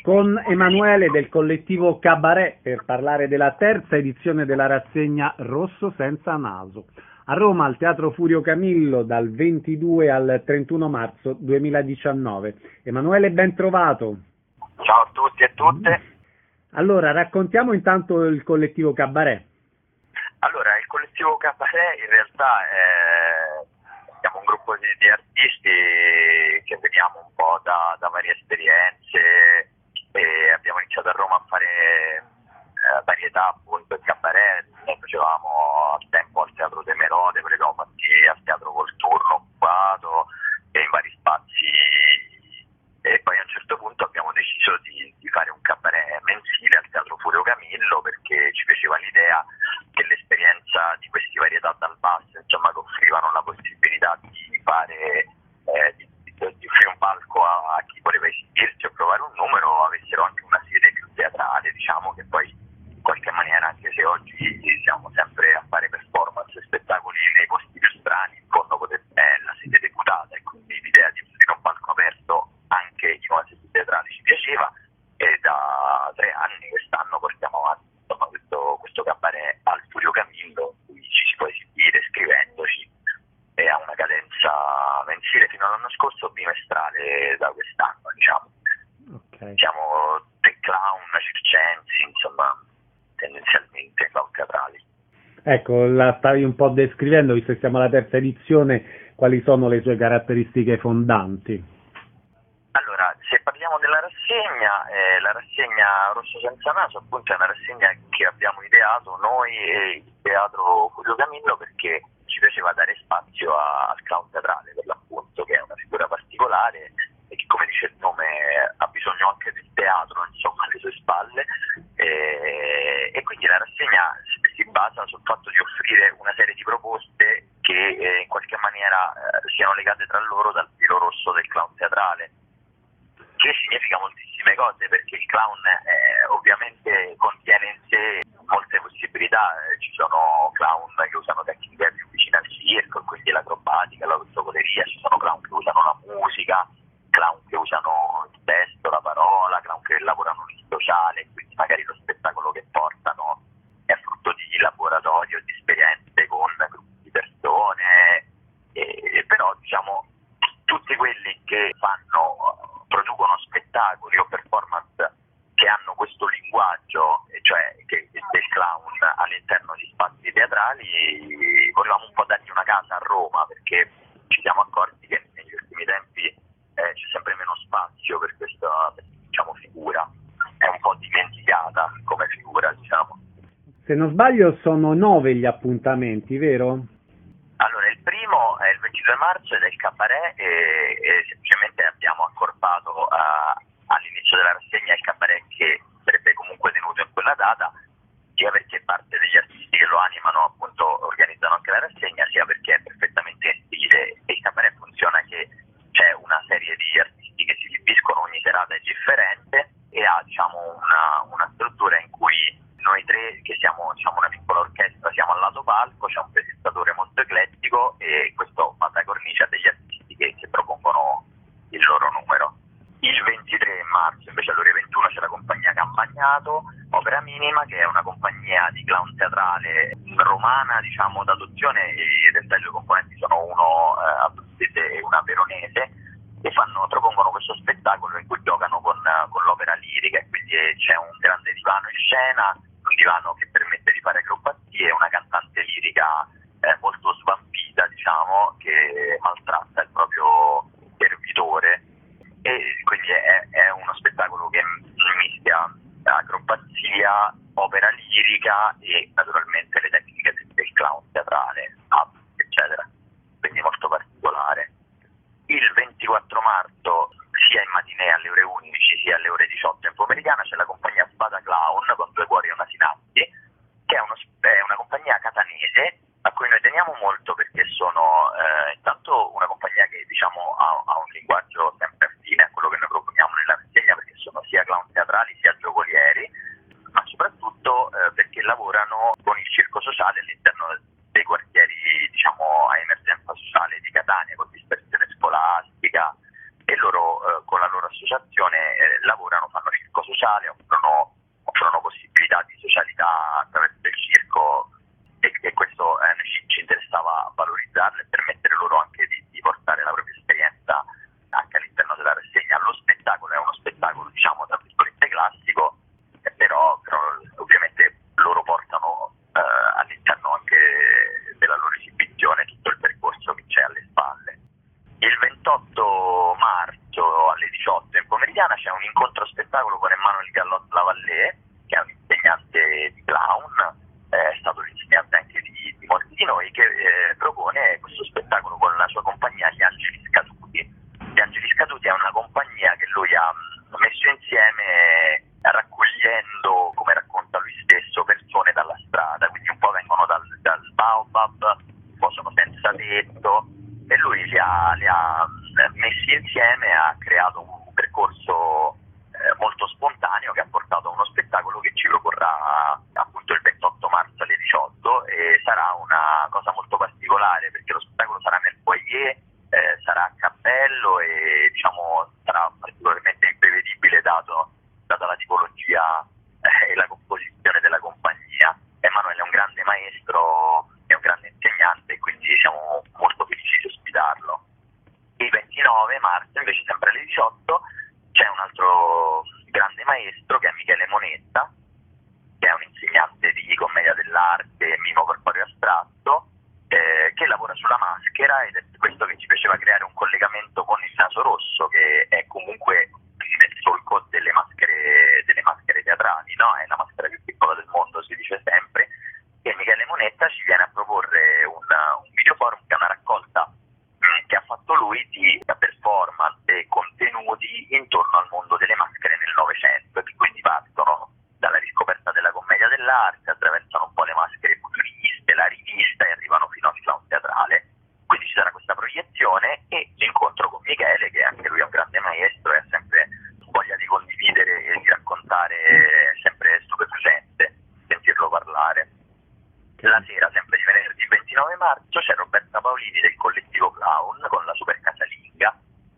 Con Emanuele del collettivo Cabaret per parlare della terza edizione della rassegna Rosso senza naso. A Roma al Teatro Furio Camillo dal 22 al 31 marzo 2019. Emanuele, ben trovato. Ciao a tutti e tutte. Allora, raccontiamo intanto il collettivo Cabaret. Allora, il collettivo Cabaret in realtà siamo un gruppo di artisti che veniamo un po' da varie esperienze e abbiamo iniziato a Roma a fare varietà appunto e cabaret. Noi facevamo al tempo al Teatro De Merode, poi abbiamo fatti al Teatro Volturno occupato e in vari spazi, e poi a un certo punto abbiamo deciso di fare un cabaret mensile al Teatro Furio Camillo perché ci piaceva l'idea che l'esperienza di questi varietà dal basso, insomma, che offrivano la possibilità di fare di offrire un palco a chi voleva esibirsi o provare un numero, avessero anche una sede più teatrale, diciamo, che poi in qualche maniera, anche se oggi siamo sempre a fare performance e spettacoli nei posti più strani, in fondo è la sede deputata, e quindi l'idea di offrire un palco aperto anche in una sede teatrale ci piaceva, e da 3 anni, quest'anno, portiamo avanti insomma questo cabaret al Furio Camillo, in cui ci si può esibire scrivendoci, e ha una cadenza mensile fino all'anno scorso, bimestrale da quest'anno, diciamo. Okay. Siamo dei clown circensi, insomma, tendenzialmente clown teatrali. Ecco, la stavi un po' descrivendo, visto che siamo alla terza edizione, quali sono le sue caratteristiche fondanti? Allora, se parliamo della la rassegna Rosso senza naso appunto è una rassegna che abbiamo ideato noi e il Teatro Furio Camillo perché ci piaceva dare spazio al clown teatrale, per l'appunto, che è una figura particolare e che, come dice il nome, ha bisogno anche del teatro, insomma, alle sue spalle, e quindi la rassegna si basa sul fatto di offrire una serie di proposte che in qualche maniera siano legate tra loro dal filo rosso del clown teatrale, che significa moltissime cose, perché il clown ovviamente contiene in sé molte possibilità. Ci sono clown che usano tecniche più vicine al circo, quindi l'acrobatica, la rottocoleria, ci sono clown che usano la musica, clown che usano il testo, la parola, clown che lavorano nel sociale, quindi magari lo spettacolo che portano è frutto di laboratorio, di esperienze con gruppi di persone, però diciamo tutti quelli che producono spettacoli o performance che hanno questo linguaggio, cioè del clown all'interno di spazi teatrali, volevamo un po' dargli una casa a Roma, perché ci siamo accorti che negli ultimi tempi c'è sempre meno spazio per questa, diciamo, figura, è un po' dimenticata come figura, diciamo. Se non sbaglio sono 9 gli appuntamenti, vero? Allora, il primo è il 22 marzo ed è il cabaret, e semplicemente abbiamo accorpato all'inizio della rassegna il cabaret che sarebbe comunque tenuto in quella data, sia perché parte degli artisti che lo animano appunto organizzano anche la rassegna, sia perché è perfettamente in stile, e il cabaret funziona che c'è una serie di artisti che si esibiscono, ogni serata è differente e ha, diciamo, una struttura in cui noi tre, che siamo, diciamo, una piccola orchestra, siamo al lato palco, c'è un presentatore molto eclettico e questo fa da cornice a degli artisti che propongono il loro numero. Il 23 marzo invece alle ore 21 c'è la compagnia Campagnato, Opera Minima, che è una compagnia di clown teatrale romana, diciamo, d'adozione, e in realtà i due componenti sono uno abruzzese e una veronese, e propongono questo spettacolo in cui giocano con l'opera lirica, e quindi c'è un grande divano in scena, un divano che permette di fare acrobazie, una cantante lirica molto svampita, diciamo, che maltratta il proprio servitore, e quindi è uno spettacolo che mischia acrobazia, opera lirica e naturalmente le tecniche del clown teatrale, eccetera, quindi molto particolare. Il 24 marzo, sia in matinée alle ore 11 sia alle ore 18 in pomeridiana, c'è la compagnia Spada Clown con Due Cuori e una Sinapsi, che è una compagnia catanese a cui noi teniamo molto, perché sono intanto una compagnia che, diciamo, ha un linguaggio sempre affine a quello che noi proponiamo nella rassegna, perché sono sia clown teatrali sia giocolieri, ma soprattutto perché lavorano con il circo sociale all'interno dei quartieri, diciamo, a emergenza sociale di Catania, con dispersione scolastica, e loro con la loro associazione lavorano, fanno circo classico, però ovviamente loro portano all'interno anche della loro esibizione tutto il percorso che c'è alle spalle. Il 28 marzo alle 18 in pomeridiana c'è un incontro spettacolo con Emmanuel Gallot Lavallée, che è un insegnante di clown, è stato l'insegnante anche di molti di noi, che propone questo spettacolo con la sua compagnia Gli Angeli Scaduti. Gli Angeli Scaduti è una compagnia che lui ha messo insieme raccogliendo, come racconta lui stesso, persone dalla strada, quindi un po' vengono dal Baobab, un po' sono senza tetto, e lui li ha messi insieme, ha creato un percorso molto spontaneo che ha portato a uno spettacolo che ci proporrà appunto il 28 marzo alle 18, e sarà una cosa molto particolare perché lo spettacolo sarà nel foyer, sarà a cappello e diciamo sarà particolarmente imprevedibile data la tipologia e la composizione della compagnia. Emanuele è un grande maestro, è un grande insegnante e quindi siamo molto felici di ospitarlo. Il 29 marzo invece sempre alle 18 c'è un altro grande maestro che è Michele Monetta, che è un insegnante di commedia dell'arte e mimo corporeo astratto, che lavora sulla maschera, ed è questo che ci piaceva creare un collegamento con il Naso Rosso, che è comunque nel solco delle maschere teatrali, no? È la maschera più piccola del mondo, si dice sempre, e Michele Monetta ci viene a proporre un videoforum che è una raccolta che ha fatto lui di performance e contenuti intorno al mondo delle maschere nel Novecento, che quindi partono dalla riscoperta della commedia dell'arte, attraversano un po' le maschere futuriste, la rivista e arrivano fino al clown teatrale. Quindi ci sarà questa proiezione e l'incontro con Michele, che anche lui è un grande maestro e ha sempre voglia di condividere e di raccontare, è sempre stupefacente sentirlo parlare. La sera, sempre di venerdì 29 marzo, c'è Roberta Paolini del collettivo Clown con la super casalinga.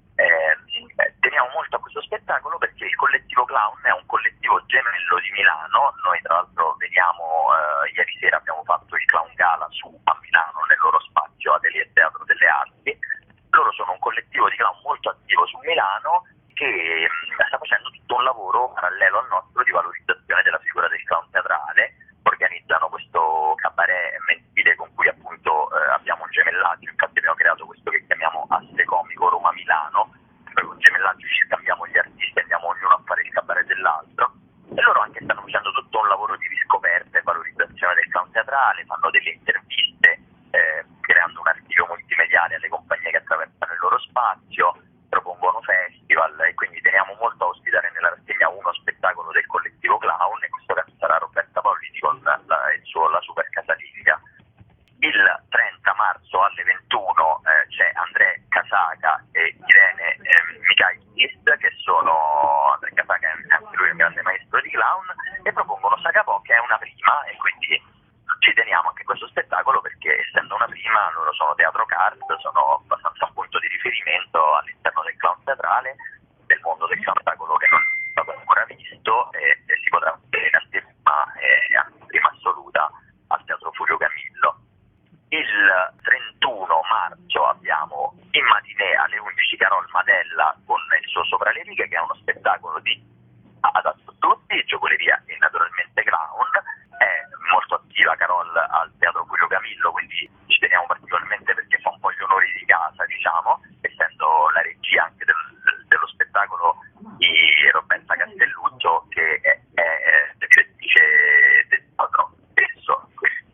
Teniamo molto a questo spettacolo perché il collettivo Clown è un collettivo gemello di Milano. Noi tra l'altro veniamo, ieri sera abbiamo fatto il Clown Gala a Milano nel loro spazio Atelier Teatro delle Arti. Loro sono un collettivo di clown molto attivo su Milano che sta facendo tutto un lavoro parallelo al nostro di valorizzazione della figura del clown teatrale. Organizzano questo cabaret mensile con cui appunto abbiamo un gemellaggio, infatti abbiamo creato questo che chiamiamo Asse Comico Roma-Milano, per un gemellaggio ci scambiamo gli artisti, andiamo ognuno a fare il cabaret dell'altro, e loro anche stanno facendo tutto un lavoro di riscoperta e valorizzazione del clown teatrale, fanno delle interviste creando un archivio multimediale alle compagnie che attraversano il loro spazio, propongono festival, e quindi teniamo molto a ospitare nella rassegna uno spettacolo del collettivo Clown, e questo caso sarà Roberta Paolini con la super casalinga. Il 30 marzo alle 21 c'è Andrea Casaca e Irene Mikhailis, che sono Andrea Casaca è anche lui un grande maestro di clown, e propongono Saga Po, che è una prima, e quindi ci teniamo anche a questo spettacolo perché essendo una prima loro sono teatro card, sono abbastanza un punto di riferimento all'interno del clown teatrale, del mondo del clown spettacolo che non è stato ancora visto, e si potrà vedere in anteprima assoluta al Teatro Furio Camillo. Il 31 marzo abbiamo in matinée alle 11 Carol Madella con il suo Sopra le righe, che è uno spettacolo adatto a tutti, giocoleria e naturalmente clown. È molto attiva Carol al Teatro Furio Camillo, quindi ci teniamo particolarmente perché fa un po' gli onori di casa, diciamo, essendo la regia anche dello spettacolo di Roberta Castelluccio, che è direttrice del teatro stesso.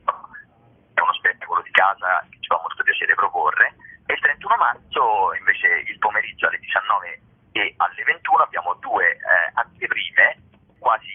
È uno spettacolo di casa che ci fa molto piacere proporre. E il 31 marzo invece il pomeriggio alle 19 e alle 21 abbiamo due anteprime, quasi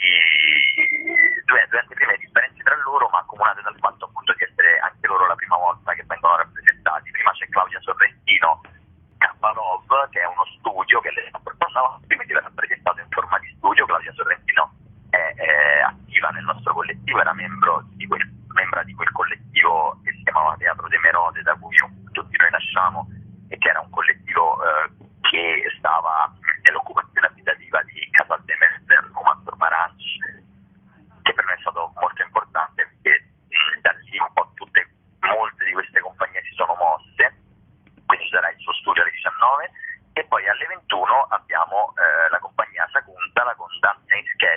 due anteprime differenti tra loro, ma accomunate dal fatto appunto di essere anche loro la prima volta che vengono rappresentati. Prima c'è Claudia Sorrentino Kapalov, che è uno studio che lei sta portando avanti, quindi verrà presentato in forma di studio. Claudia Sorrentino è attiva nel nostro collettivo, era membra di quel collettivo che si chiamava Teatro de Merode, da cui tutti noi nasciamo, e che era un collettivo che stava nell'occupazione abitativa di Casa de Merode, Roma Maranci, che per me è stato molto importante perché da lì un po' molte di queste compagnie si sono mosse. Quindi ci sarà il suo studio alle 19 e poi alle 21 abbiamo la compagnia Sakuntala con Danza in Sketch,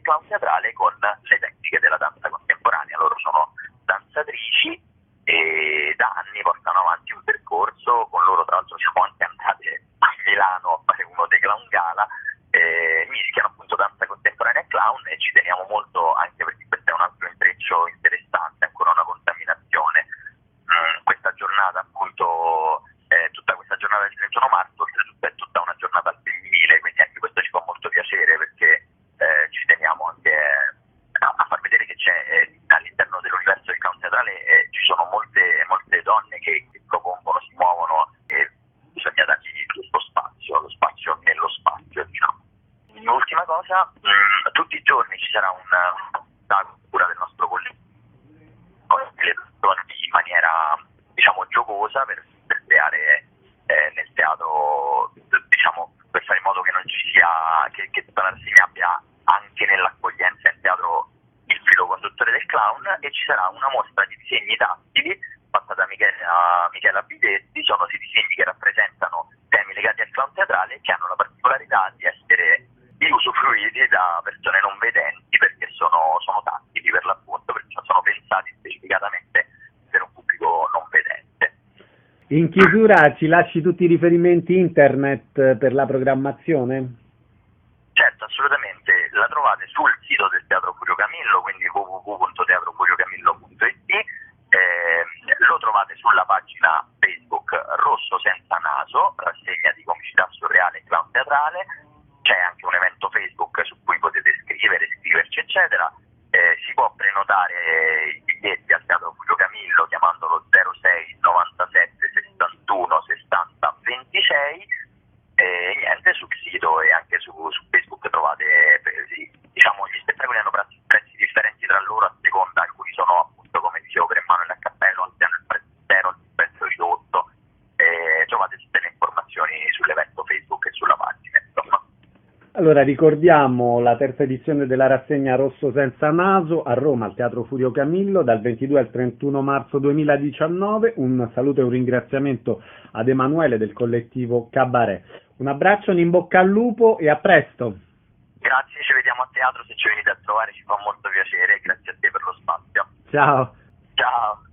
clown teatrale con le tecniche della danza contemporanea. Loro sono danzatrici e da anni portano avanti un percorso. Con loro tra l'altro siamo anche andati a Milano a fare uno dei clown gala, mischiano appunto danza contemporanea e clown, e ci teniamo molto anche perché questo è un altro intreccio interessante, ancora una contaminazione. Questa giornata appunto, tutta questa giornata del 31 marzo oltretutto è tutta una giornata al femminile, quindi anche questo ci fa molto piacere, perché ci teniamo anche a far vedere che c'è all'interno dell'universo del clown teatrale ci sono molte donne che propongono, si muovono, e bisogna dargli lo spazio nello spazio, diciamo. L'ultima cosa, tutti i giorni ci sarà una cura del nostro collegio in maniera, diciamo, giocosa per creare nel teatro, diciamo, per fare in modo che non ci sia, che tutta la rassegna abbia anche nell'accoglienza in teatro il filo conduttore del clown, e ci sarà una mostra di disegni tattili fatta da Michela Bidetti. Sono dei disegni che rappresentano temi legati al clown teatrale e che hanno la particolarità di essere usufruiti da persone non vedenti, perché sono tattili per l'appunto, perché sono pensati specificatamente per un pubblico non vedente. In chiusura ci lasci tutti i riferimenti internet per la programmazione? Certo, assolutamente, la trovate sul sito del Teatro Furio Camillo, quindi www.teatrofuriocamillo.it, lo trovate sulla pagina Facebook Rosso Senza Naso, rassegna di comicità surreale e clown teatrale. C'è anche un evento Facebook su cui potete scriverci eccetera. Si può prenotare i biglietti al Teatro Furio Camillo chiamandolo 06 97 61 60 26, e niente, sul sito e anche su Facebook trovate, diciamo, gli spettacoli hanno prezzi differenti tra loro a seconda, alcuni sono appunto, come dicevo, per Emanuele a Cappello, altri hanno il prezzo zero, il prezzo ridotto, trovate tutte le informazioni sull'evento Facebook e sulla pagina, insomma. Allora ricordiamo la terza edizione della rassegna Rosso Senza Naso a Roma al Teatro Furio Camillo dal 22 al 31 marzo 2019. Un saluto e un ringraziamento ad Emanuele del collettivo Cabaret. Un abbraccio, un in bocca al lupo e a presto. Grazie, ci vediamo a teatro, se ci venite a trovare ci fa molto piacere, grazie a te per lo spazio. Ciao. Ciao.